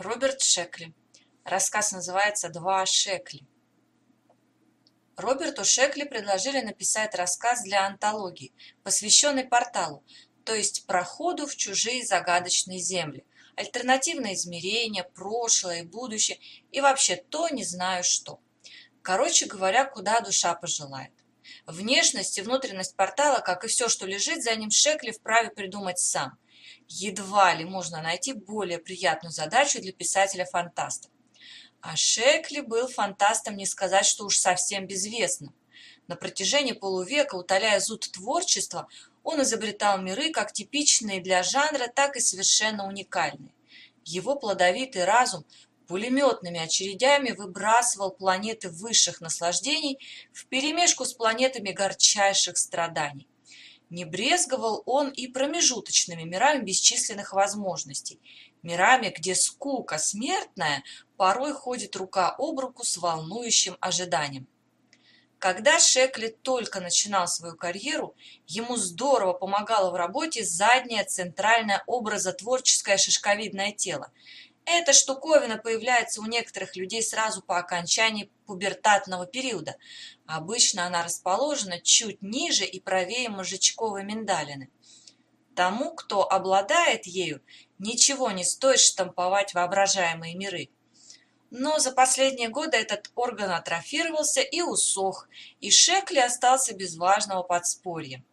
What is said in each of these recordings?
Роберт Шекли. Рассказ называется «Два Шекли». Роберту Шекли предложили написать рассказ для антологии, посвященный порталу, то есть проходу в чужие загадочные земли, альтернативные измерения, прошлое и будущее и вообще то не знаю что. Короче говоря, куда душа пожелает. Внешность и внутренность портала, как и все, что лежит за ним, Шекли вправе придумать сам. Едва ли можно найти более приятную задачу для писателя-фантаста. А Шекли был фантастом не сказать, что уж совсем безвестным. На протяжении полувека, утоляя зуд творчества, он изобретал миры как типичные для жанра, так и совершенно уникальные. Его плодовитый разум пулеметными очередями выбрасывал планеты высших наслаждений вперемешку с планетами горчайших страданий. Не брезговал он и промежуточными мирами бесчисленных возможностей, мирами, где скука смертная порой ходит рука об руку с волнующим ожиданием. Когда Шекли только начинал свою карьеру, ему здорово помогало в работе заднее центральное образотворческое шишковидное тело. Эта штуковина появляется у некоторых людей сразу по окончании пубертатного периода. Обычно она расположена чуть ниже и правее мозжечковой миндалины. Тому, кто обладает ею, ничего не стоит штамповать воображаемые миры. Но за последние годы этот орган атрофировался и усох, и Шекли остался без важного подспорья.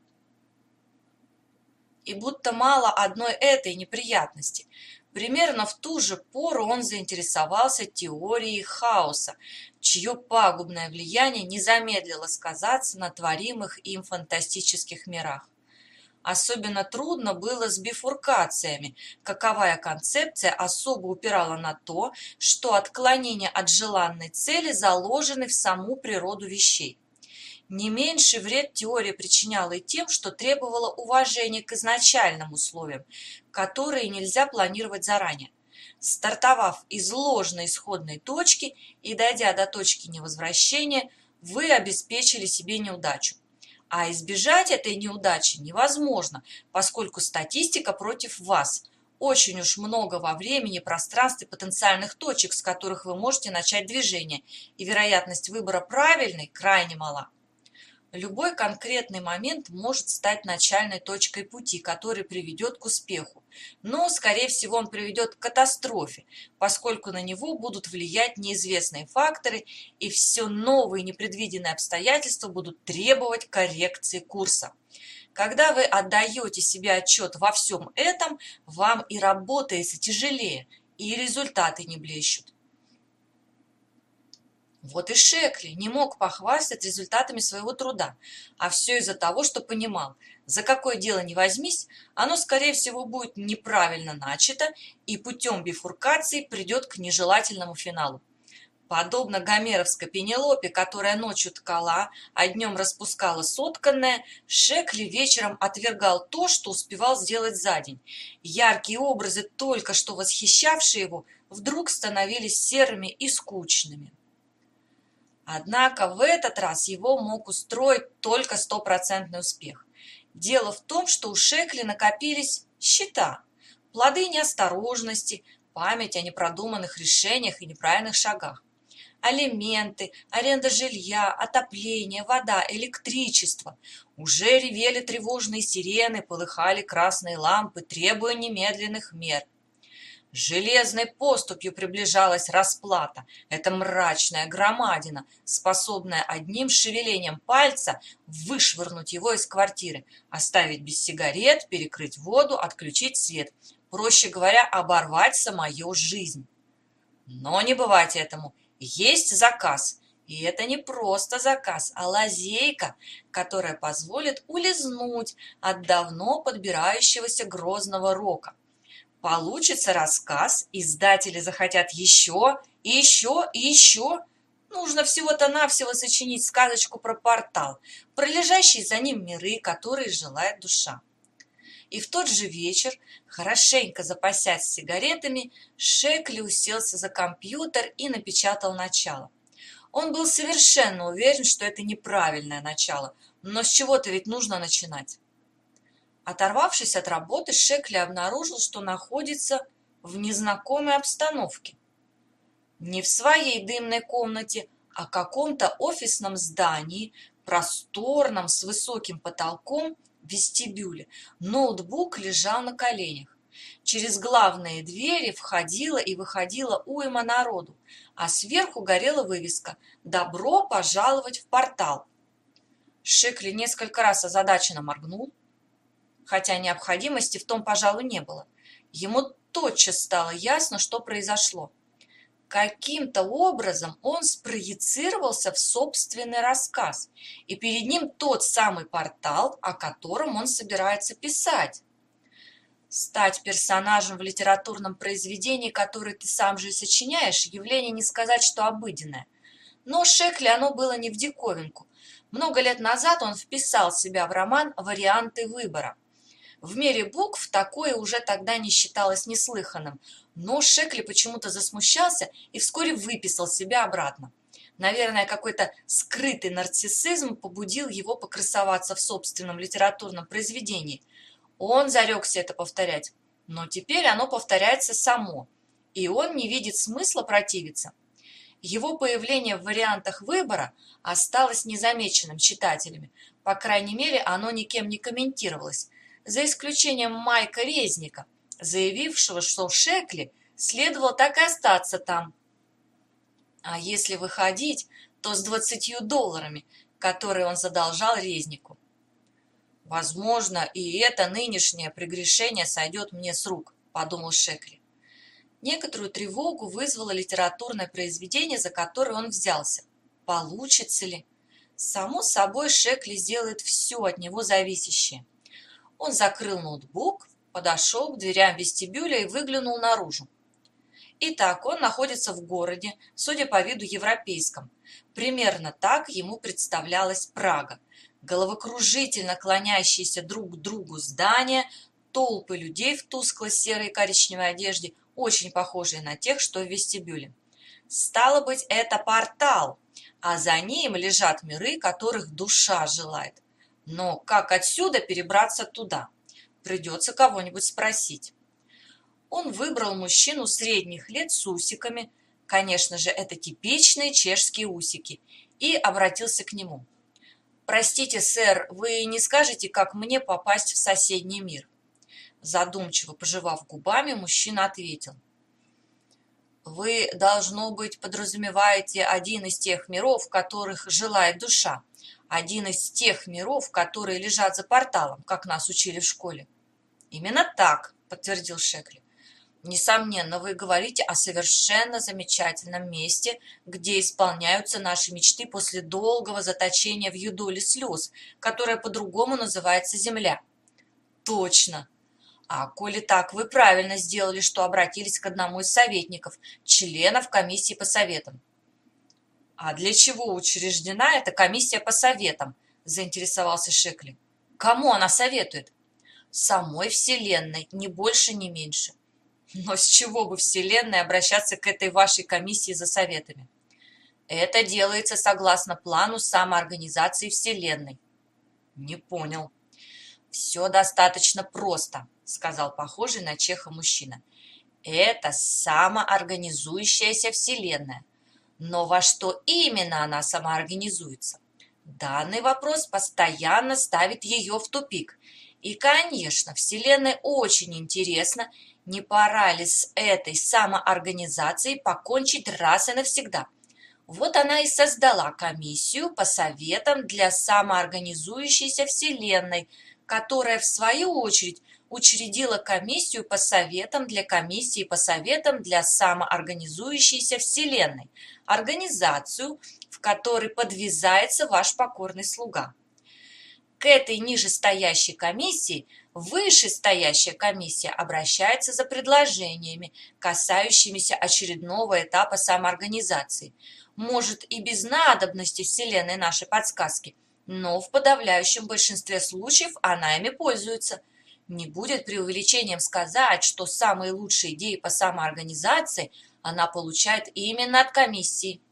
И будто мало одной этой неприятности. Примерно в ту же пору он заинтересовался теорией хаоса, чье пагубное влияние не замедлило сказаться на творимых им фантастических мирах. Особенно трудно было с бифуркациями. Каковая концепция особо упирала на то, что отклонения от желанной цели заложены в саму природу вещей. Не меньший вред теория причиняла и тем, что требовала уважения к изначальным условиям, которые нельзя планировать заранее. Стартовав из ложной исходной точки и дойдя до точки невозвращения, вы обеспечили себе неудачу. А избежать этой неудачи невозможно, поскольку статистика против вас. Очень уж много во времени, пространстве потенциальных точек, с которых вы можете начать движение, и вероятность выбора правильной крайне мала. Любой конкретный момент может стать начальной точкой пути, который приведет к успеху, но, скорее всего, он приведет к катастрофе, поскольку на него будут влиять неизвестные факторы, и все новые непредвиденные обстоятельства будут требовать коррекции курса. Когда вы отдаете себе отчет во всем этом, вам и работается тяжелее, и результаты не блещут. Вот и Шекли не мог похвастать результатами своего труда, а все из-за того, что понимал, за какое дело ни возьмись, оно, скорее всего, будет неправильно начато и путем бифуркации придет к нежелательному финалу. Подобно гомеровской Пенелопе, которая ночью ткала, а днем распускала сотканное, Шекли вечером отвергал то, что успевал сделать за день. Яркие образы, только что восхищавшие его, вдруг становились серыми и скучными. Однако в этот раз его мог устроить только стопроцентный успех. Дело в том, что у Шекли накопились счета, плоды неосторожности, память о непродуманных решениях и неправильных шагах. Алименты, аренда жилья, отопление, вода, электричество. Уже ревели тревожные сирены, полыхали красные лампы, требуя немедленных мер. Железной поступью приближалась расплата. Эта мрачная громадина, способная одним шевелением пальца вышвырнуть его из квартиры, оставить без сигарет, перекрыть воду, отключить свет. Проще говоря, оборвать самую жизнь. Но не бывать этому. Есть заказ. И это не просто заказ, а лазейка, которая позволит улизнуть от давно подбирающегося грозного рока. Получится рассказ, издатели захотят еще, и еще, и еще. Нужно всего-то-навсего сочинить сказочку про портал, про лежащие за ним миры, которые желает душа. И в тот же вечер, хорошенько запасясь сигаретами, Шекли уселся за компьютер и напечатал начало. Он был совершенно уверен, что это неправильное начало, но с чего-то ведь нужно начинать. Оторвавшись от работы, Шекли обнаружил, что находится в незнакомой обстановке. Не в своей дымной комнате, а в каком-то офисном здании, просторном, с высоким потолком, в вестибюле. Ноутбук лежал на коленях. Через главные двери входила и выходила уйма народу, а сверху горела вывеска «Добро пожаловать в портал». Шекли несколько раз озадаченно моргнул, хотя необходимости в том, пожалуй, не было. Ему тотчас стало ясно, что произошло. Каким-то образом он спроецировался в собственный рассказ, и перед ним тот самый портал, о котором он собирается писать. Стать персонажем в литературном произведении, которое ты сам же и сочиняешь, явление не сказать, что обыденное. Но Шекли оно было не в диковинку. Много лет назад он вписал себя в роман «Варианты выбора». В мире букв такое уже тогда не считалось неслыханным, но Шекли почему-то засмущался и вскоре выписал себя обратно. Наверное, какой-то скрытый нарциссизм побудил его покрасоваться в собственном литературном произведении. Он зарекся это повторять, но теперь оно повторяется само, и он не видит смысла противиться. Его появление в вариантах выбора осталось незамеченным читателями, по крайней мере, оно никем не комментировалось, за исключением Майка Резника, заявившего, что Шекли следовало так и остаться там. А если выходить, то с $20, которые он задолжал Резнику. «Возможно, и это нынешнее прегрешение сойдет мне с рук», – подумал Шекли. Некоторую тревогу вызвало литературное произведение, за которое он взялся. Получится ли? Само собой, Шекли сделает все от него зависящее. Он закрыл ноутбук, подошел к дверям вестибюля и выглянул наружу. Итак, он находится в городе, судя по виду европейском. Примерно так ему представлялась Прага. Головокружительно клонящиеся друг к другу здания, толпы людей в тускло-серой и коричневой одежде, очень похожие на тех, что в вестибюле. Стало быть, это портал, а за ним лежат миры, которых душа желает. Но как отсюда перебраться туда? Придется кого-нибудь спросить. Он выбрал мужчину средних лет с усиками, конечно же, это типичные чешские усики, и обратился к нему. «Простите, сэр, вы не скажете, как мне попасть в соседний мир?» Задумчиво пожевав губами, мужчина ответил. «Вы, должно быть, подразумеваете один из тех миров, в которых желает душа, один из тех миров, которые лежат за порталом, как нас учили в школе». «Именно так», — подтвердил Шекли. «Несомненно, вы говорите о совершенно замечательном месте, где исполняются наши мечты после долгого заточения в юдоле слез, которое по-другому называется Земля». «Точно! А коли так, вы правильно сделали, что обратились к одному из советников, членов комиссии по советам». «А для чего учреждена эта комиссия по советам?» – заинтересовался Шекли. «Кому она советует?» «Самой Вселенной, ни больше, ни меньше». «Но с чего бы Вселенной обращаться к этой вашей комиссии за советами?» «Это делается согласно плану самоорганизации Вселенной». «Не понял». «Все достаточно просто», – сказал похожий на чеха мужчина. «Это самоорганизующаяся Вселенная. Но во что именно она самоорганизуется? Данный вопрос постоянно ставит ее в тупик. И, конечно, Вселенной очень интересно, не пора ли с этой самоорганизацией покончить раз и навсегда. Вот она и создала комиссию по советам для самоорганизующейся Вселенной, которая, в свою очередь, учредила комиссию по советам для комиссии по советам для самоорганизующейся Вселенной, организацию, в которой подвязается ваш покорный слуга. К этой нижестоящей комиссии вышестоящая комиссия обращается за предложениями, касающимися очередного этапа самоорганизации. Может, и без надобности Вселенной нашей подсказки, но в подавляющем большинстве случаев она ими пользуется. Не будет преувеличением сказать, что самые лучшие идеи по самоорганизации она получает именно от комиссии.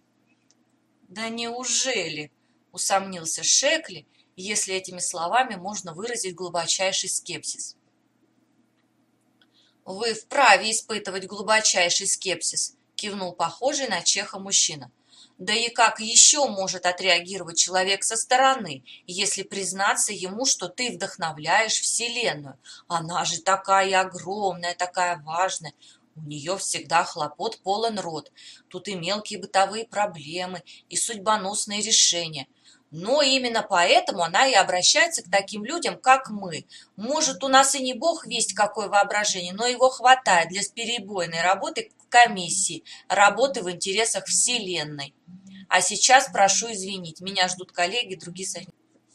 «Да неужели?» – усомнился Шекли, если этими словами можно выразить глубочайший скепсис. Вы вправе испытывать глубочайший скепсис, кивнул похожий на Чеха мужчина. Да и как еще может отреагировать человек со стороны, если признаться ему, что ты вдохновляешь Вселенную? Она же такая огромная, такая важная. У нее всегда хлопот полон рот. Тут и мелкие бытовые проблемы, и судьбоносные решения. Но именно поэтому она и обращается к таким людям, как мы. Может, у нас и не бог весть какое воображение, но его хватает для бесперебойной работы комиссии, работы в интересах Вселенной. А сейчас прошу извинить, меня ждут коллеги, другие сотрудники.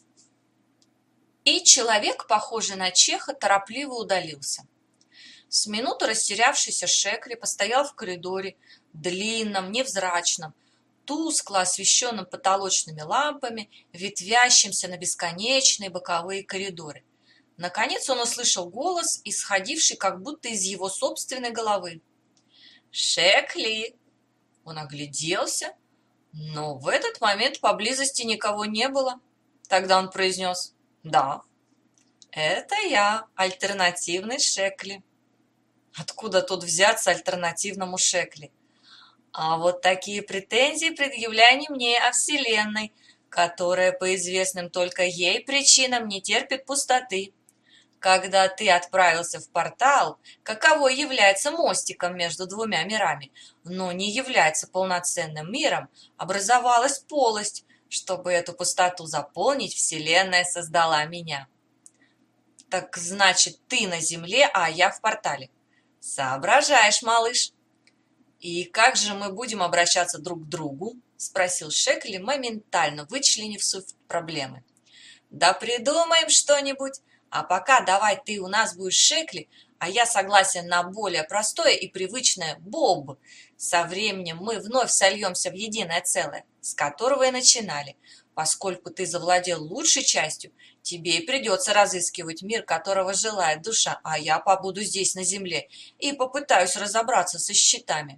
И человек, похожий на Чеха, торопливо удалился. С минуту растерявшийся Шекли постоял в коридоре, длинном, невзрачном, тускло освещенном потолочными лампами, ветвящимся на бесконечные боковые коридоры. Наконец он услышал голос, исходивший как будто из его собственной головы. «Шекли!» Он огляделся, но в этот момент поблизости никого не было. Тогда он произнес: «Да, это я, альтернативный Шекли». Откуда тут взяться альтернативному Шекли? А вот такие претензии предъявляй не мне, а Вселенной, которая по известным только ей причинам не терпит пустоты. Когда ты отправился в портал, каковой является мостиком между двумя мирами, но не является полноценным миром, образовалась полость. Чтобы эту пустоту заполнить, Вселенная создала меня. Так значит, ты на Земле, а я в портале. Соображаешь, малыш. И как же мы будем обращаться друг к другу? Спросил Шекли, моментально вычленив суть проблемы. Да придумаем что-нибудь. А пока давай ты у нас будешь Шекли, а я согласен на более простое и привычное Боб. Со временем мы вновь сольемся в единое целое, с которого и начинали. Поскольку ты завладел лучшей частью, тебе и придется разыскивать мир, которого желает душа, а я побуду здесь на земле и попытаюсь разобраться со счетами.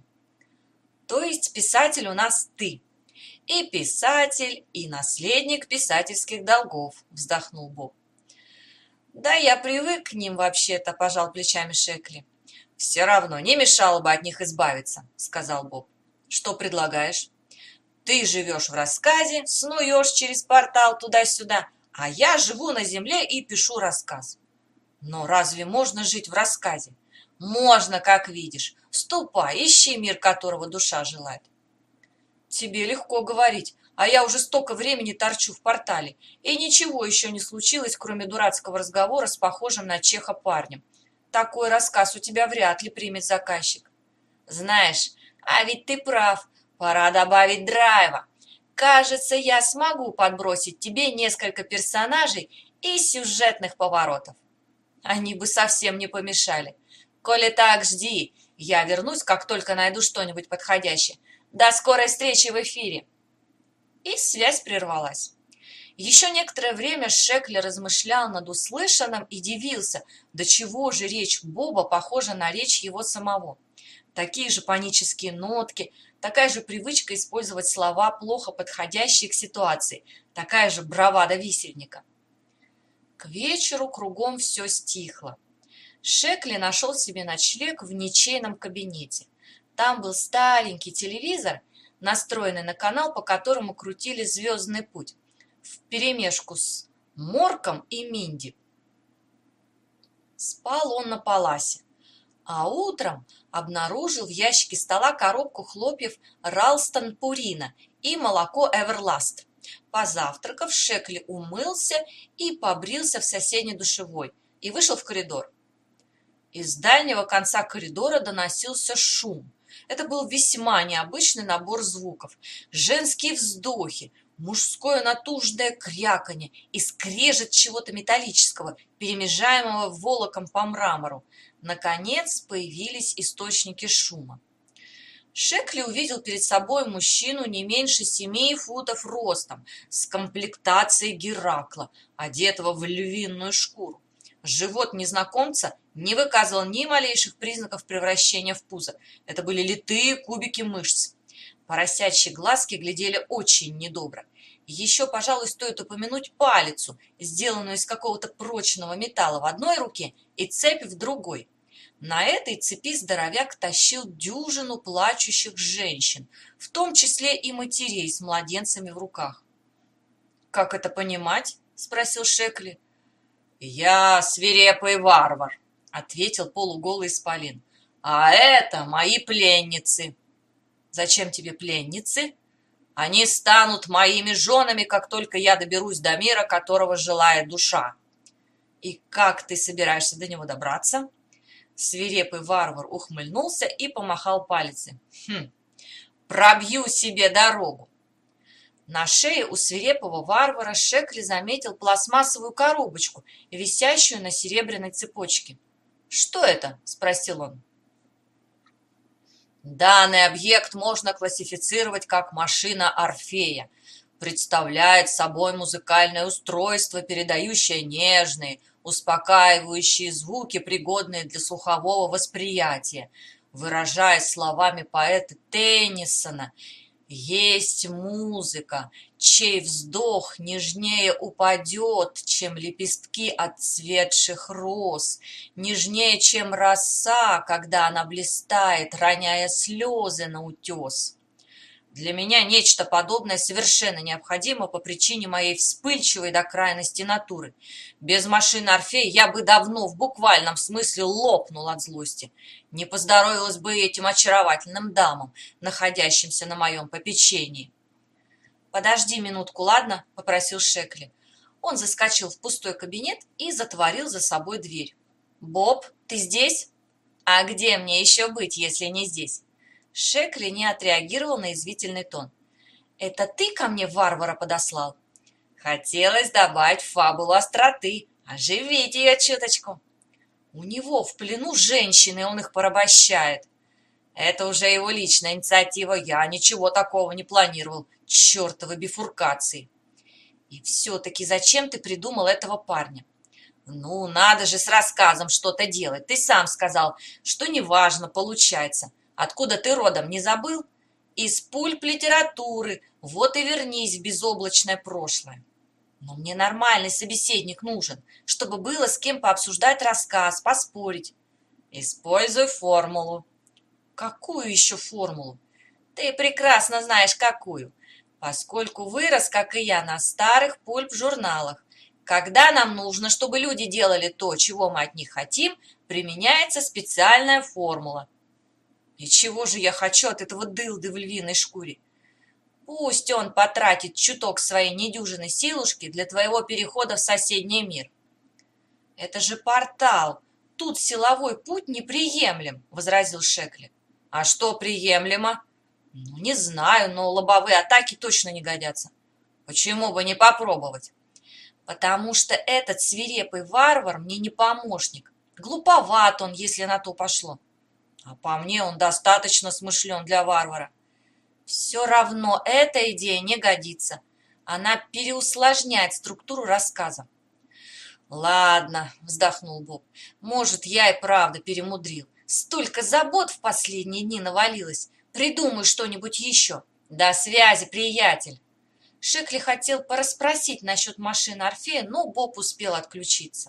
То есть писатель у нас ты. И писатель, и наследник писательских долгов, вздохнул Боб. Да, я привык к ним вообще-то, пожал плечами Шекли. Все равно не мешало бы от них избавиться, сказал Боб. Что предлагаешь? Ты живешь в рассказе, снуешь через портал туда-сюда, а я живу на земле и пишу рассказ. Но разве можно жить в рассказе? Можно, как видишь. Ступай, ищи мир, которого душа желает. Тебе легко говорить, а я уже столько времени торчу в портале, и ничего еще не случилось, кроме дурацкого разговора с похожим на Чеха парнем. Такой рассказ у тебя вряд ли примет заказчик. Знаешь, а ведь ты прав, пора добавить драйва. Кажется, я смогу подбросить тебе несколько персонажей и сюжетных поворотов. Они бы совсем не помешали. Коли так, жди, я вернусь, как только найду что-нибудь подходящее. До скорой встречи в эфире. И связь прервалась. Еще некоторое время Шекли размышлял над услышанным и дивился, до чего же речь Боба похожа на речь его самого. Такие же панические нотки, такая же привычка использовать слова, плохо подходящие к ситуации, такая же бравада висельника. К вечеру кругом все стихло. Шекли нашел себе ночлег в ничейном кабинете. Там был старенький телевизор, настроенный на канал, по которому крутили «Звездный путь», вперемешку с Морком и Минди. Спал он на паласе, а утром обнаружил в ящике стола коробку хлопьев Ралстон Пурина и молоко Эверласт. Позавтракав, Шекли умылся и побрился в соседней душевой и вышел в коридор. Из дальнего конца коридора доносился шум. Это был весьма необычный набор звуков. Женские вздохи, мужское натужное кряканье и скрежет чего-то металлического, перемежаемого волоком по мрамору. Наконец появились источники шума. Шекли увидел перед собой мужчину не меньше 7 футов ростом, с комплектацией Геракла, одетого в львиную шкуру. Живот незнакомца не выказывал ни малейших признаков превращения в пузо. Это были литые кубики мышц. Поросячьи глазки глядели очень недобро. Еще, пожалуй, стоит упомянуть палицу, сделанную из какого-то прочного металла в одной руке и цепь в другой. На этой цепи здоровяк тащил дюжину плачущих женщин, в том числе и матерей с младенцами в руках. «Как это понимать?» – спросил Шекли. «Я свирепый варвар», – ответил полуголый исполин. «А это мои пленницы». «Зачем тебе пленницы?» «Они станут моими женами, как только я доберусь до мира, которого желает душа». «И как ты собираешься до него добраться?» Свирепый варвар ухмыльнулся и помахал пальцем. «Пробью себе дорогу». На шее у свирепого варвара Шекли заметил пластмассовую коробочку, висящую на серебряной цепочке. «Что это?» – спросил он. «Данный объект можно классифицировать как машина Орфея. Представляет собой музыкальное устройство, передающее нежные, успокаивающие звуки, пригодные для слухового восприятия. Выражаясь словами поэта Теннисона, есть музыка, чей вздох нежнее упадет, чем лепестки отцветших роз, нежнее, чем роса, когда она блистает, роняя слезы на утес. Для меня нечто подобное совершенно необходимо по причине моей вспыльчивой до крайности натуры. Без машины Орфея я бы давно в буквальном смысле лопнул от злости. Не поздоровилась бы этим очаровательным дамам, находящимся на моем попечении. «Подожди минутку, ладно?» – попросил Шекли. Он заскочил в пустой кабинет и затворил за собой дверь. «Боб, ты здесь?» «А где мне еще быть, если не здесь?» Шекли не отреагировал на язвительный тон. «Это ты ко мне варвара подослал?» «Хотелось добавить в фабулу остроты, оживить ее чуточку». «У него в плену женщины, он их порабощает». «Это уже его личная инициатива, я ничего такого не планировал, чертовы бифуркации». «И все-таки зачем ты придумал этого парня?» «Ну, надо же с рассказом что-то делать, ты сам сказал, что неважно, получается». Откуда ты родом, не забыл? Из пульп литературы. Вот и вернись в безоблачное прошлое. Но мне нормальный собеседник нужен, чтобы было с кем пообсуждать рассказ, поспорить. Используй формулу. Какую еще формулу? Ты прекрасно знаешь, какую. Поскольку вырос, как и я, на старых пульп-журналах. Когда нам нужно, чтобы люди делали то, чего мы от них хотим, применяется специальная формула. И чего же я хочу от этого дылды в львиной шкуре? Пусть он потратит чуток своей недюжинной силушки для твоего перехода в соседний мир. Это же портал. Тут силовой путь неприемлем, возразил Шекли. А что приемлемо? Ну, не знаю, но лобовые атаки точно не годятся. Почему бы не попробовать? Потому что этот свирепый варвар мне не помощник. Глуповат он, если на то пошло. А по мне он достаточно смышлен для варвара. Все равно эта идея не годится. Она переусложняет структуру рассказа. Ладно, вздохнул Боб. Может, я и правда перемудрил. Столько забот в последние дни навалилось. Придумай что-нибудь еще. До связи, приятель. Шекли хотел порасспросить насчет машины Орфея, но Боб успел отключиться.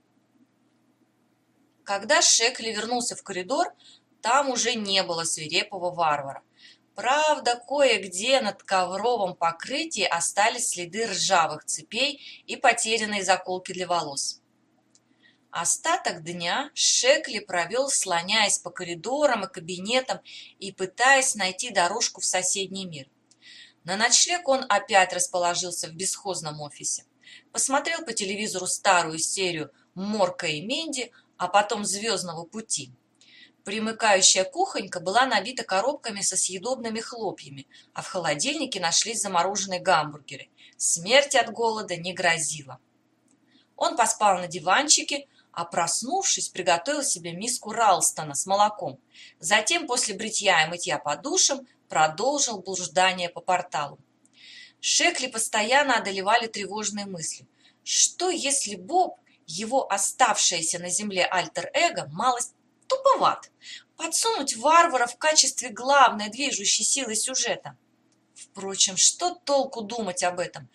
Когда Шекли вернулся в коридор, там уже не было свирепого варвара. Правда, кое-где над ковровом покрытии остались следы ржавых цепей и потерянные заколки для волос. Остаток дня Шекли провел, слоняясь по коридорам и кабинетам и пытаясь найти дорожку в соседний мир. На ночлег он опять расположился в бесхозном офисе. Посмотрел по телевизору старую серию «Морка и Минди», а потом «Звездного пути». Примыкающая кухонька была набита коробками со съедобными хлопьями, а в холодильнике нашлись замороженные гамбургеры. Смерть от голода не грозила. Он поспал на диванчике, а проснувшись, приготовил себе миску Ралстона с молоком. Затем, после бритья и мытья по душам, продолжил блуждание по порталу. Шекли постоянно одолевали тревожные мысли. Что если Боб, его оставшееся на земле альтер-эго, малость туповат? Подсунуть варвара в качестве главной движущей силы сюжета? Впрочем, что толку думать об этом?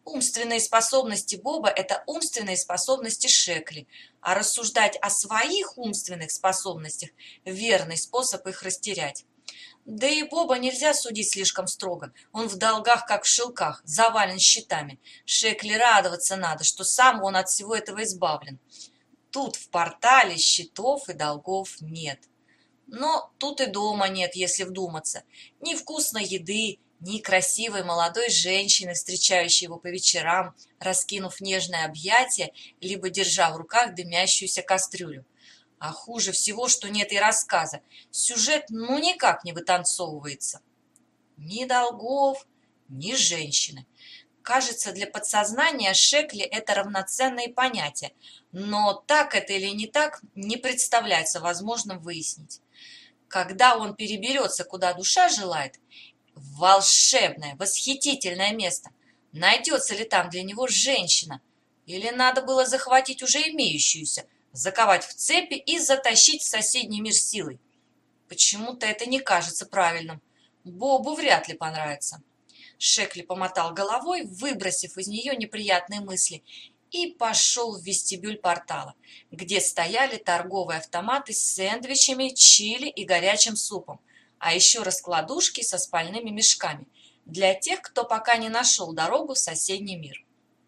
Умственные способности Боба – это умственные способности Шекли, а рассуждать о своих умственных способностях – верный способ их растерять. Да и Боба нельзя судить слишком строго. Он в долгах, как в шелках, завален счетами. Шекли радоваться надо, что сам он от всего этого избавлен. Тут в портале счетов и долгов нет. Но тут и дома нет, если вдуматься. Ни вкусной еды, ни красивой молодой женщины, встречающей его по вечерам, раскинув нежное объятие, либо держа в руках дымящуюся кастрюлю. А хуже всего, что нет и рассказа. Сюжет ну никак не вытанцовывается. Ни долгов, ни женщины. Кажется, для подсознания Шекли это равноценные понятия, но так это или не так, не представляется возможным выяснить. Когда он переберется, куда душа желает, в волшебное, восхитительное место, найдется ли там для него женщина, или надо было захватить уже имеющуюся, заковать в цепи и затащить в соседний мир силой. Почему-то это не кажется правильным. Бобу вряд ли понравится. Шекли помотал головой, выбросив из нее неприятные мысли, и пошел в вестибюль портала, где стояли торговые автоматы с сэндвичами, чили и горячим супом, а еще раскладушки со спальными мешками для тех, кто пока не нашел дорогу в соседний мир.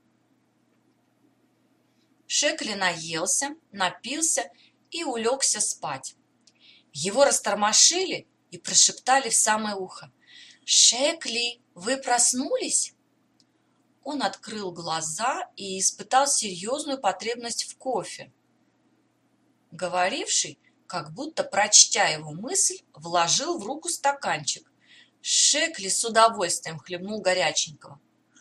Шекли наелся, напился и улегся спать. Его растормошили и прошептали в самое ухо: «Шекли, вы проснулись?» Он открыл глаза и испытал серьезную потребность в кофе. Говоривший, как будто прочтя его мысль, вложил в руку стаканчик. Шекли с удовольствием хлебнул горяченького.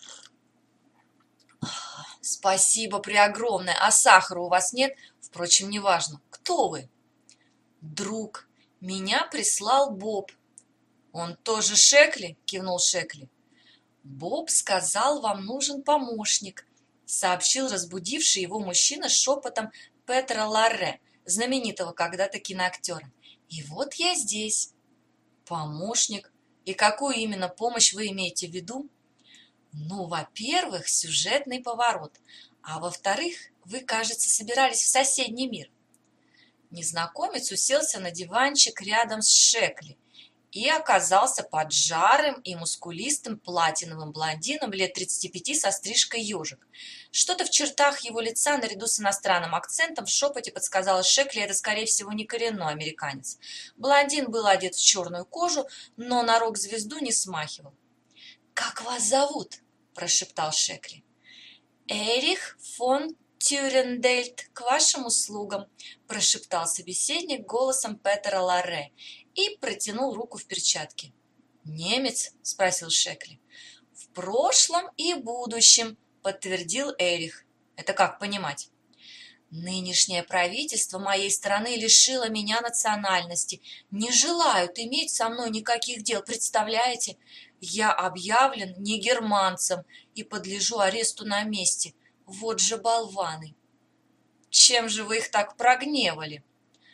«Спасибо преогромное, а сахара у вас нет? Впрочем, неважно. Кто вы?» «Друг. Меня прислал Боб». «Он тоже Шекли?» – кивнул Шекли. «Боб сказал, вам нужен помощник», – сообщил разбудивший его мужчина шепотом Петера Ларре, знаменитого когда-то киноактера. «И вот я здесь». «Помощник? И какую именно помощь вы имеете в виду?» «Ну, во-первых, сюжетный поворот, а во-вторых, вы, кажется, собирались в соседний мир». Незнакомец уселся на диванчик рядом с Шекли и оказался поджарым и мускулистым платиновым блондином лет 35 со стрижкой ежик. Что-то в чертах его лица наряду с иностранным акцентом в шепоте подсказало Шекли, это, скорее всего, не коренной американец. Блондин был одет в черную кожу, но на рок-звезду не смахивал. «Как вас зовут?» – прошептал Шекли. «Эрих фон Тюрендельт, к вашим услугам», – прошептал собеседник голосом Петера Ларре и протянул руку в перчатке. «Немец?» – спросил Шекли. «В прошлом и будущем», – подтвердил Эрих. «Это как понимать?» «Нынешнее правительство моей страны лишило меня национальности. Не желают иметь со мной никаких дел, представляете? Я объявлен негерманцем и подлежу аресту на месте. Вот же болваны!» «Чем же вы их так прогневали?»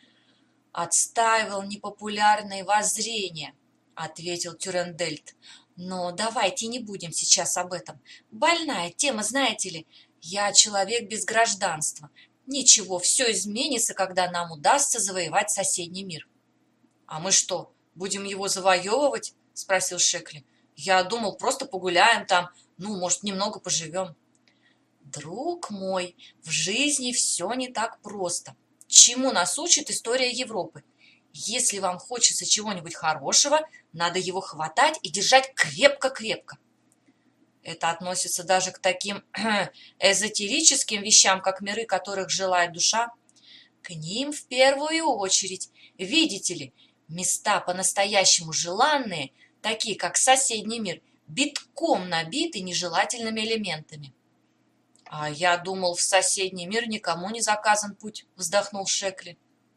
«Отстаивал непопулярные воззрения», — ответил Тюрендельт. «Но давайте не будем сейчас об этом. Больная тема, знаете ли. Я человек без гражданства. Ничего, все изменится, когда нам удастся завоевать соседний мир». «А мы что, будем его завоевывать?» — спросил Шекли. «Я думал, просто погуляем там, ну, может, немного поживем». «Друг мой, в жизни все не так просто. Чему нас учит история Европы? Если вам хочется чего-нибудь хорошего, надо его хватать и держать крепко-крепко». Это относится даже к таким эзотерическим вещам, как миры, которых желает душа. К ним в первую очередь. Видите ли, места по-настоящему желанные, такие как соседний мир, битком набиты нежелательными элементами. «А я думал, в соседний мир никому не заказан путь», — вздохнул Шекли.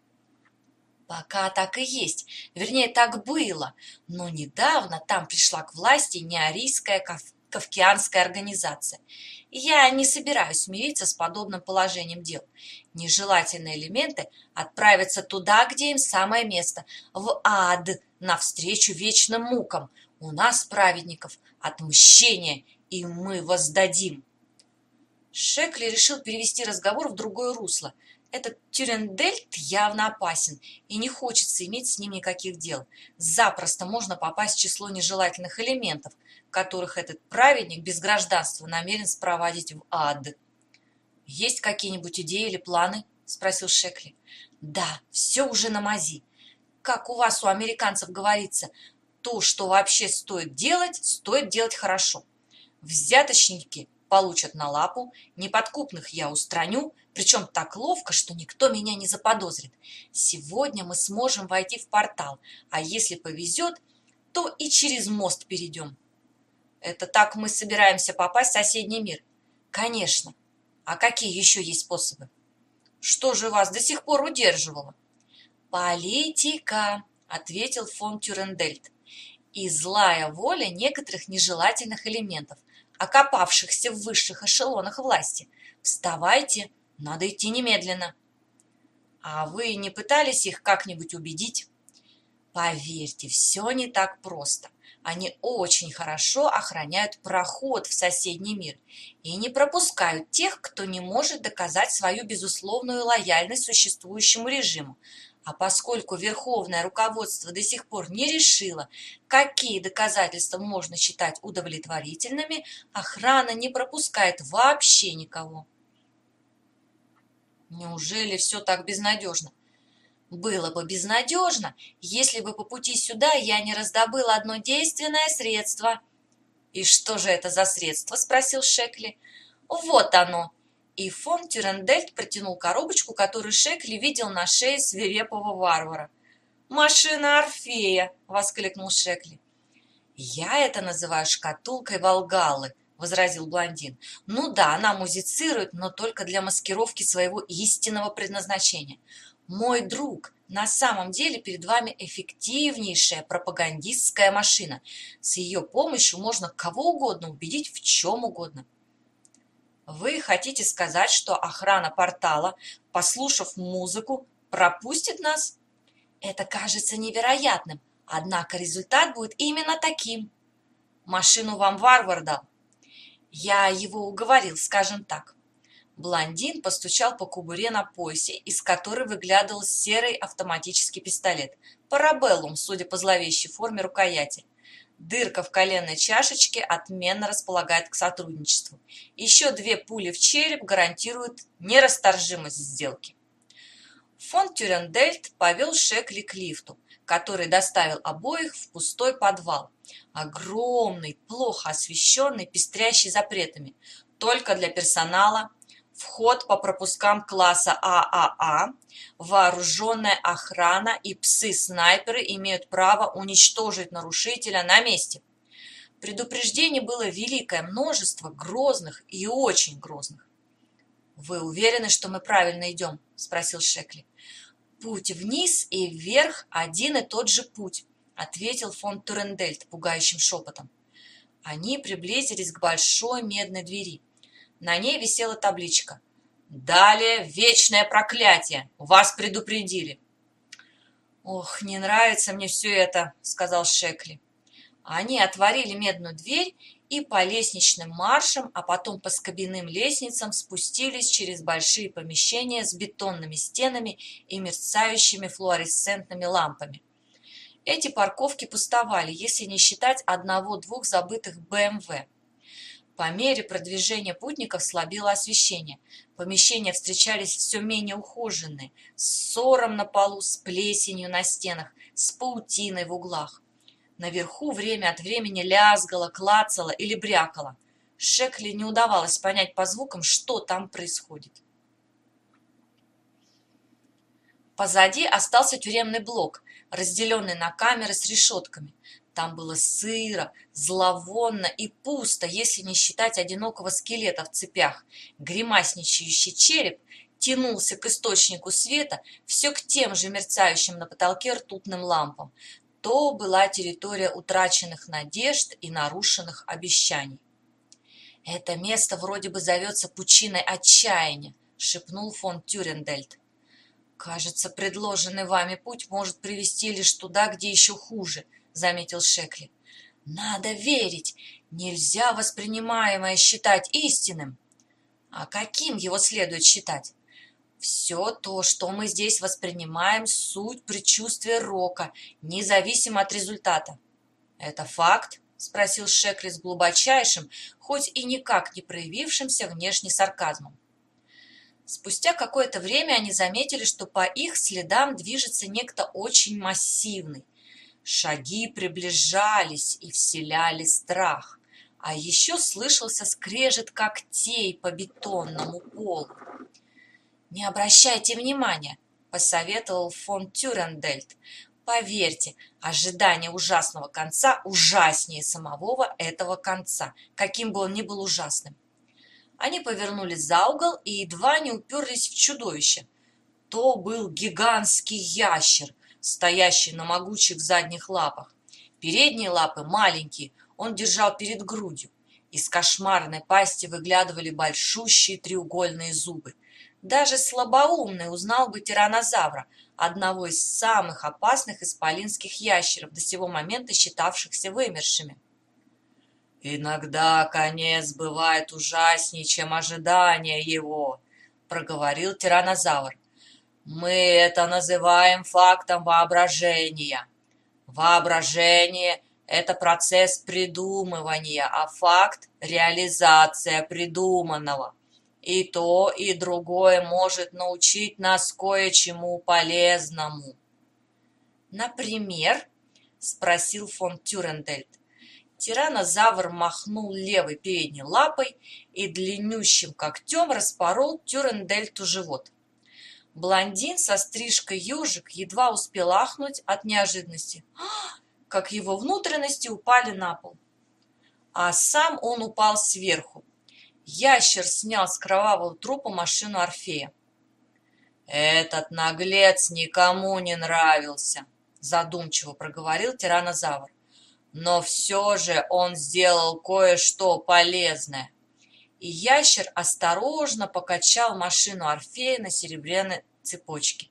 «Пока так и есть. Вернее, так было. Но недавно там пришла к власти неарийская кафкианская организация. И я не собираюсь мириться с подобным положением дел. Нежелательные элементы отправятся туда, где им самое место, в ад, навстречу вечным мукам. У нас, праведников, отмщение и мы воздадим. Шекли решил перевести разговор в другое русло. Этот Тюрендельт явно опасен, и не хочется иметь с ним никаких дел. Запросто можно попасть в число нежелательных элементов, которых этот праведник без гражданства намерен спровадить в ад. «Есть какие-нибудь идеи или планы?» – спросил Шекли. «Да, все уже на мази. Как у вас, у американцев, говорится, то, что вообще стоит делать хорошо. Взяточники получат на лапу, неподкупных я устраню, причем так ловко, что никто меня не заподозрит. Сегодня мы сможем войти в портал, а если повезет, то и через мост перейдем». «Это так мы собираемся попасть в соседний мир?» «Конечно. А какие еще есть способы?» «Что же вас до сих пор удерживало?» «Политика», — ответил фон Тюрендельт, «и злая воля некоторых нежелательных элементов, окопавшихся в высших эшелонах власти. Вставайте, надо идти немедленно». «А вы не пытались их как-нибудь убедить?» «Поверьте, все не так просто. Они очень хорошо охраняют проход в соседний мир и не пропускают тех, кто не может доказать свою безусловную лояльность существующему режиму. А поскольку верховное руководство до сих пор не решило, какие доказательства можно считать удовлетворительными, охрана не пропускает вообще никого». «Неужели все так безнадежно?» «Было бы безнадежно, если бы по пути сюда я не раздобыла одно действенное средство». «И что же это за средство?» – спросил Шекли. «Вот оно». И фон Тюрендельт протянул коробочку, которую Шекли видел на шее свирепого варвара. «Машина Орфея!» – воскликнул Шекли. «Я это называю шкатулкой Валгаллы», – возразил блондин. «Ну да, она музицирует, но только для маскировки своего истинного предназначения. Мой друг, на самом деле перед вами эффективнейшая пропагандистская машина. С ее помощью можно кого угодно убедить в чем угодно». «Вы хотите сказать, что охрана портала, послушав музыку, пропустит нас?» «Это кажется невероятным, однако результат будет именно таким». «Машину вам варвар дал?» «Я его уговорил, скажем так». Блондин постучал по кобуре на поясе, из которой выглядывал серый автоматический пистолет. Парабеллум, судя по зловещей форме рукояти. Дырка в коленной чашечке отменно располагает к сотрудничеству. Еще 2 пули в череп гарантируют нерасторжимость сделки. Фон Тюрендельт повел Шекли к лифту, который доставил обоих в пустой подвал. Огромный, плохо освещенный, пестрящий запретами. Только для персонала. Вход по пропускам класса ААА, вооруженная охрана и псы-снайперы имеют право уничтожить нарушителя на месте. Предупреждений было великое множество, грозных и очень грозных. «Вы уверены, что мы правильно идем?» – спросил Шекли. «Путь вниз и вверх – один и тот же путь», – ответил фон Тюрендельт пугающим шепотом. Они приблизились к большой медной двери. На ней висела табличка: «Далее вечное проклятие! Вас предупредили!» «Ох, не нравится мне все это», — сказал Шекли. Они отворили медную дверь и по лестничным маршам, а потом по скобяным лестницам спустились через большие помещения с бетонными стенами и мерцающими флуоресцентными лампами. Эти парковки пустовали, если не считать 1-2 забытых БМВ. По мере продвижения путников слабело освещение. Помещения встречались все менее ухоженные, с ссором на полу, с плесенью на стенах, с паутиной в углах. Наверху время от времени лязгало, клацало или брякало. Шекли не удавалось понять по звукам, что там происходит. Позади остался тюремный блок, разделенный на камеры с решетками. Там было сыро, зловонно и пусто, если не считать одинокого скелета в цепях. Гримасничающий череп тянулся к источнику света, все к тем же мерцающим на потолке ртутным лампам. То была территория утраченных надежд и нарушенных обещаний. «Это место вроде бы зовется пучиной отчаяния», — шепнул фон Тюрендельт. «Кажется, предложенный вами путь может привести лишь туда, где еще хуже», — заметил Шекли. «Надо верить! Нельзя воспринимаемое считать истинным. А каким его следует считать? Все то, что мы здесь воспринимаем, суть предчувствия рока, независимо от результата. Это факт? Спросил Шекли с глубочайшим, хоть и никак не проявившимся внешне сарказмом. Спустя какое-то время они заметили, что по их следам движется некто очень массивный. Шаги приближались и вселяли страх, а еще слышался скрежет когтей по бетонному полу. «Не обращайте внимания», – посоветовал фон Тюрендельт. «Поверьте, ожидание ужасного конца ужаснее самого этого конца, каким бы он ни был ужасным». Они повернули за угол и едва не уперлись в чудовище. То был гигантский ящер, стоящий на могучих задних лапах. Передние лапы маленькие, он держал перед грудью. Из кошмарной пасти выглядывали большущие треугольные зубы. Даже слабоумный узнал бы тираннозавра, одного из самых опасных исполинских ящеров, до сего момента считавшихся вымершими. «Иногда конец бывает ужаснее, чем ожидание его», — проговорил тираннозавр. «Мы это называем фактом воображения. Воображение — это процесс придумывания, а факт — реализация придуманного. И то, и другое может научить нас кое-чему полезному». «Например?» — спросил фон Тюрендельт. Тираннозавр махнул левой передней лапой и длиннющим когтем распорол Тюрендельту живот. Блондин со стрижкой ежик едва успел ахнуть от неожиданности, как его внутренности упали на пол. А сам он упал сверху. Ящер снял с кровавого трупа машину Орфея. «Этот наглец никому не нравился», — задумчиво проговорил тираннозавр. «Но все же он сделал кое-что полезное». И ящер осторожно покачал машину Орфея на серебряной цепочке.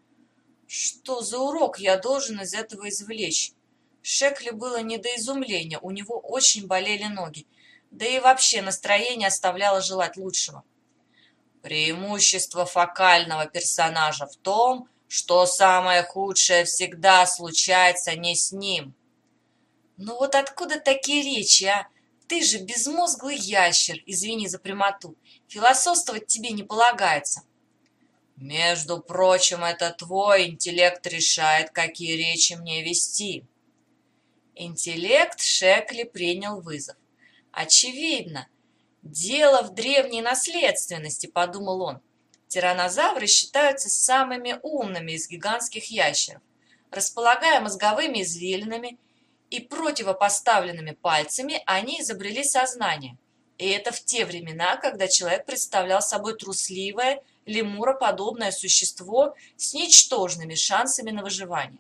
Что за урок я должен из этого извлечь? Шекли было не до изумления, у него очень болели ноги, да и вообще настроение оставляло желать лучшего. Преимущество фокального персонажа в том, что самое худшее всегда случается не с ним. Ну вот откуда такие речи, а? Ты же безмозглый ящер, извини за прямоту. Философствовать тебе не полагается. Между прочим, это твой интеллект решает, какие речи мне вести. Интеллект Шекли принял вызов. Очевидно, дело в древней наследственности, подумал он. Тираннозавры считаются самыми умными из гигантских ящеров. Располагая мозговыми извилинами и противопоставленными пальцами, они изобрели сознание. И это в те времена, когда человек представлял собой трусливое, лемуроподобное существо с ничтожными шансами на выживание.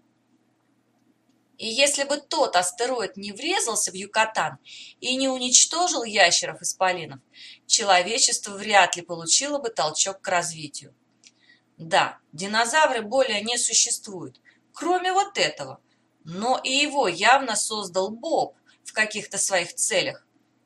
И если бы тот астероид не врезался в Юкатан и не уничтожил ящеров-исполинов, человечество вряд ли получило бы толчок к развитию. Да, динозавры более не существуют, кроме вот этого, но и его явно создал Боб в каких-то своих целях.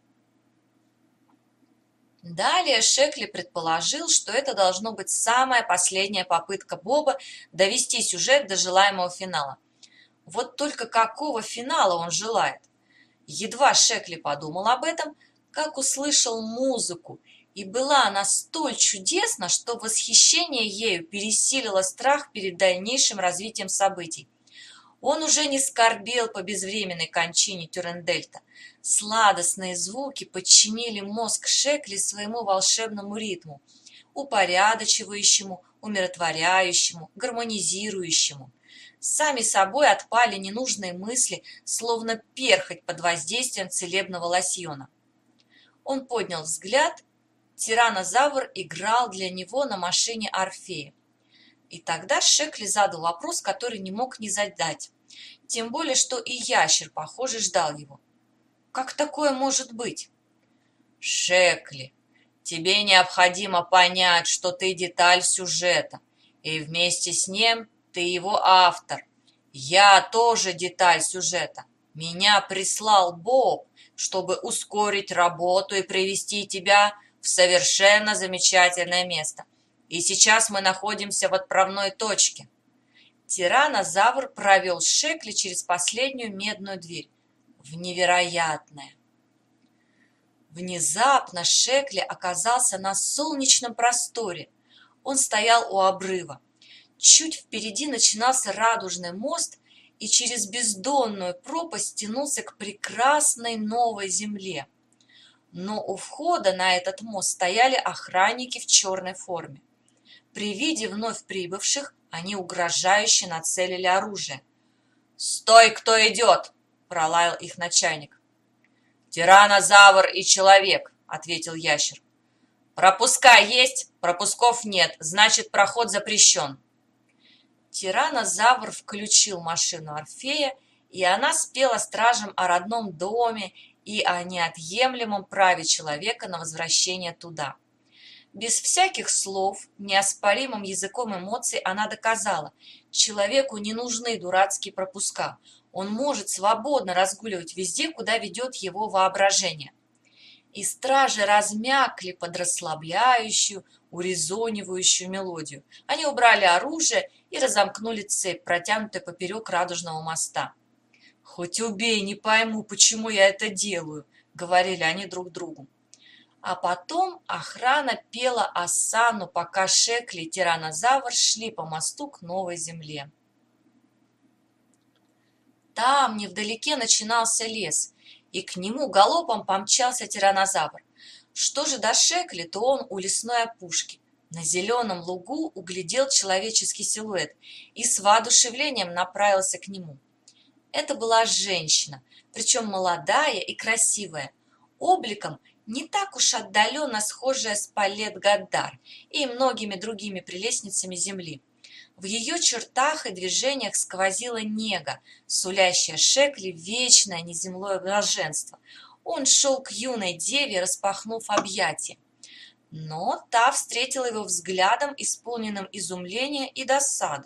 Далее Шекли предположил, что это должно быть самая последняя попытка Боба довести сюжет до желаемого финала. Вот только какого финала он желает? Едва Шекли подумал об этом, как услышал музыку, и была она столь чудесна, что восхищение ею пересилило страх перед дальнейшим развитием событий. Он уже не скорбел по безвременной кончине Тюрендельта. Сладостные звуки подчинили мозг Шекли своему волшебному ритму, упорядочивающему, умиротворяющему, гармонизирующему. Сами собой отпали ненужные мысли, словно перхоть под воздействием целебного лосьона. Он поднял взгляд. Тираннозавр играл для него на машине Орфея. И тогда Шекли задал вопрос, который не мог не задать. Тем более, что и ящер, похоже, ждал его. Как такое может быть? Шекли, тебе необходимо понять, что ты деталь сюжета, и вместе с ним ты его автор. Я тоже деталь сюжета. Меня прислал Боб, чтобы ускорить работу и привести тебя в совершенно замечательное место. И сейчас мы находимся в отправной точке. Тираннозавр провел Шекли через последнюю медную дверь. В невероятное. Внезапно Шекли оказался на солнечном просторе. Он стоял у обрыва. Чуть впереди начинался радужный мост, и через бездонную пропасть тянулся к прекрасной новой земле. Но у входа на этот мост стояли охранники в черной форме. При виде вновь прибывших они угрожающе нацелили оружие. «Стой, кто идет!» – пролаял их начальник. «Тираннозавр и человек», — ответил ящер. «Пропуска есть, пропусков нет, значит, проход запрещен». Тираннозавр включил машину Орфея, и она спела стражам о родном доме и о неотъемлемом праве человека на возвращение туда. Без всяких слов, неоспоримым языком эмоций она доказала, человеку не нужны дурацкие пропуска. Он может свободно разгуливать везде, куда ведет его воображение. И стражи размякли под расслабляющую, урезонивающую мелодию. Они убрали оружие и разомкнули цепь, протянутую поперек радужного моста. «Хоть убей, не пойму, почему я это делаю», — говорили они друг другу. А потом охрана пела осанну, пока Шекли и Тираннозавр шли по мосту к новой земле. Там невдалеке начинался лес, и к нему галопом помчался Тираннозавр. Что же до Шекли, то он у лесной опушки. На зеленом лугу углядел человеческий силуэт и с воодушевлением направился к нему. Это была женщина, причем молодая и красивая, обликом не так уж отдаленно схожая с Палет Гаддар и многими другими прелестницами земли. В ее чертах и движениях сквозила нега, сулящая Шекли вечное неземное блаженство. Он шел к юной деве, распахнув объятия. Но та встретила его взглядом, исполненным изумления и досады.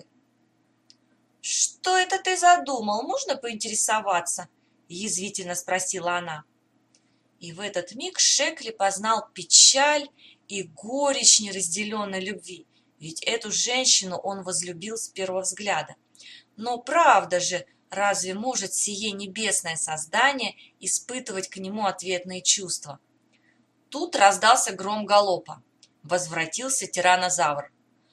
«Что это ты задумал? Можно поинтересоваться?» – язвительно спросила она. И в этот миг Шекли познал печаль и горечь неразделенной любви. Ведь эту женщину он возлюбил с первого взгляда. Но правда же, разве может сие небесное создание испытывать к нему ответные чувства? Тут раздался гром галопа. Возвратился Тираннозавр.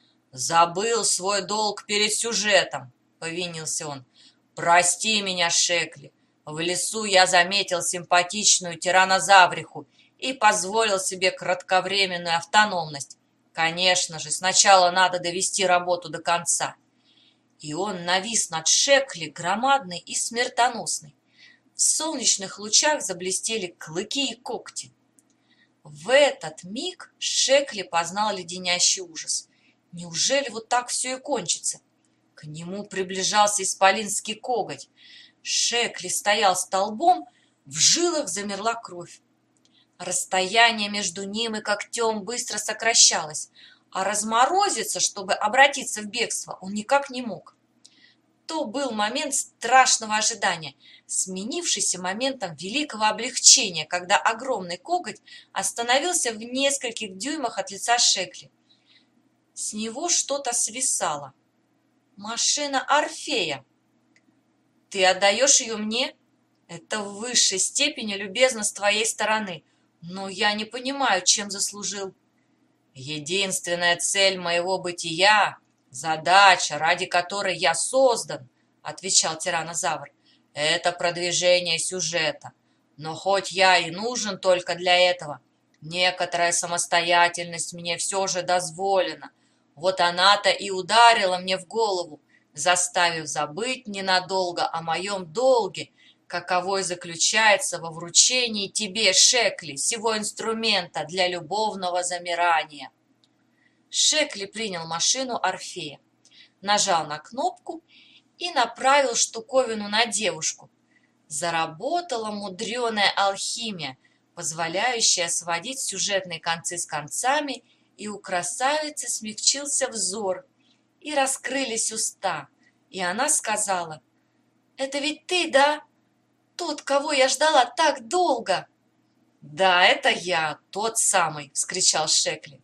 «Забыл свой долг перед сюжетом», — повинился он. «Прости меня, Шекли. В лесу я заметил симпатичную тираннозавриху и позволил себе кратковременную автономность. Конечно же, сначала надо довести работу до конца». И он навис над Шекли, громадный и смертоносный. В солнечных лучах заблестели клыки и когти. В этот миг Шекли познал леденящий ужас. Неужели вот так все и кончится? К нему приближался исполинский коготь. Шекли стоял столбом, в жилах замерла кровь. Расстояние между ним и когтем быстро сокращалось, а разморозиться, чтобы обратиться в бегство, он никак не мог. То был момент страшного ожидания, сменившийся моментом великого облегчения, когда огромный коготь остановился в нескольких дюймах от лица Шекли. С него что-то свисало. Машина Орфея. «Ты отдаешь ее мне? Это в высшей степени любезно с твоей стороны, но я не понимаю, чем заслужил». «Единственная цель моего бытия, задача, ради которой я создан, — отвечал Тираннозавр, — это продвижение сюжета. Но хоть я и нужен только для этого, некоторая самостоятельность мне все же дозволена. Вот она-то и ударила мне в голову, заставив забыть ненадолго о моем долге, каковой заключается во вручении тебе, Шекли, сего инструмента для любовного замирания». Шекли принял машину Орфея, нажал на кнопку и направил штуковину на девушку. Заработала мудреная алхимия, позволяющая сводить сюжетные концы с концами, и у красавицы смягчился взор, и раскрылись уста, и она сказала: «Это ведь ты, да? тот, кого я ждала так долго!» «Да, это я, тот самый!» — вскричал Шекли.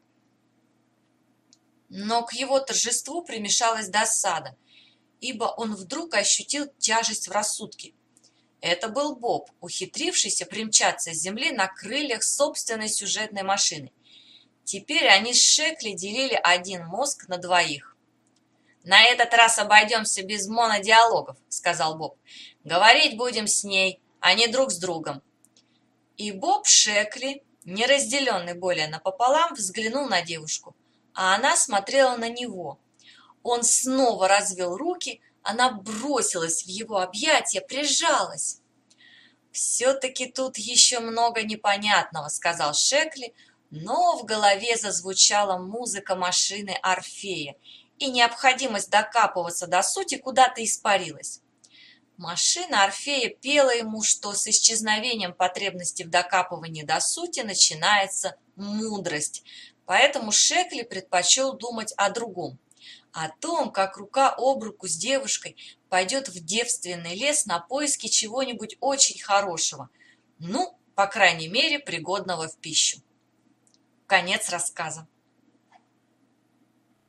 Но к его торжеству примешалась досада, ибо он вдруг ощутил тяжесть в рассудке. Это был Боб, ухитрившийся примчаться с земли на крыльях собственной сюжетной машины. Теперь они с Шекли делили один мозг на двоих. «На этот раз обойдемся без монодиалогов», — сказал Боб. «Говорить будем с ней, а не друг с другом». И Боб Шекли, не разделенный более напополам, взглянул на девушку, а она смотрела на него. Он снова развел руки, она бросилась в его объятия, прижалась. «Все-таки тут еще много непонятного», — сказал Шекли, но в голове зазвучала музыка машины Орфея, и необходимость докапываться до сути куда-то испарилась. Машина Орфея пела ему, что с исчезновением потребности в докапывании до сути начинается мудрость, поэтому Шекли предпочел думать о другом, о том, как рука об руку с девушкой пойдет в девственный лес на поиски чего-нибудь очень хорошего, ну, по крайней мере, пригодного в пищу. Конец рассказа.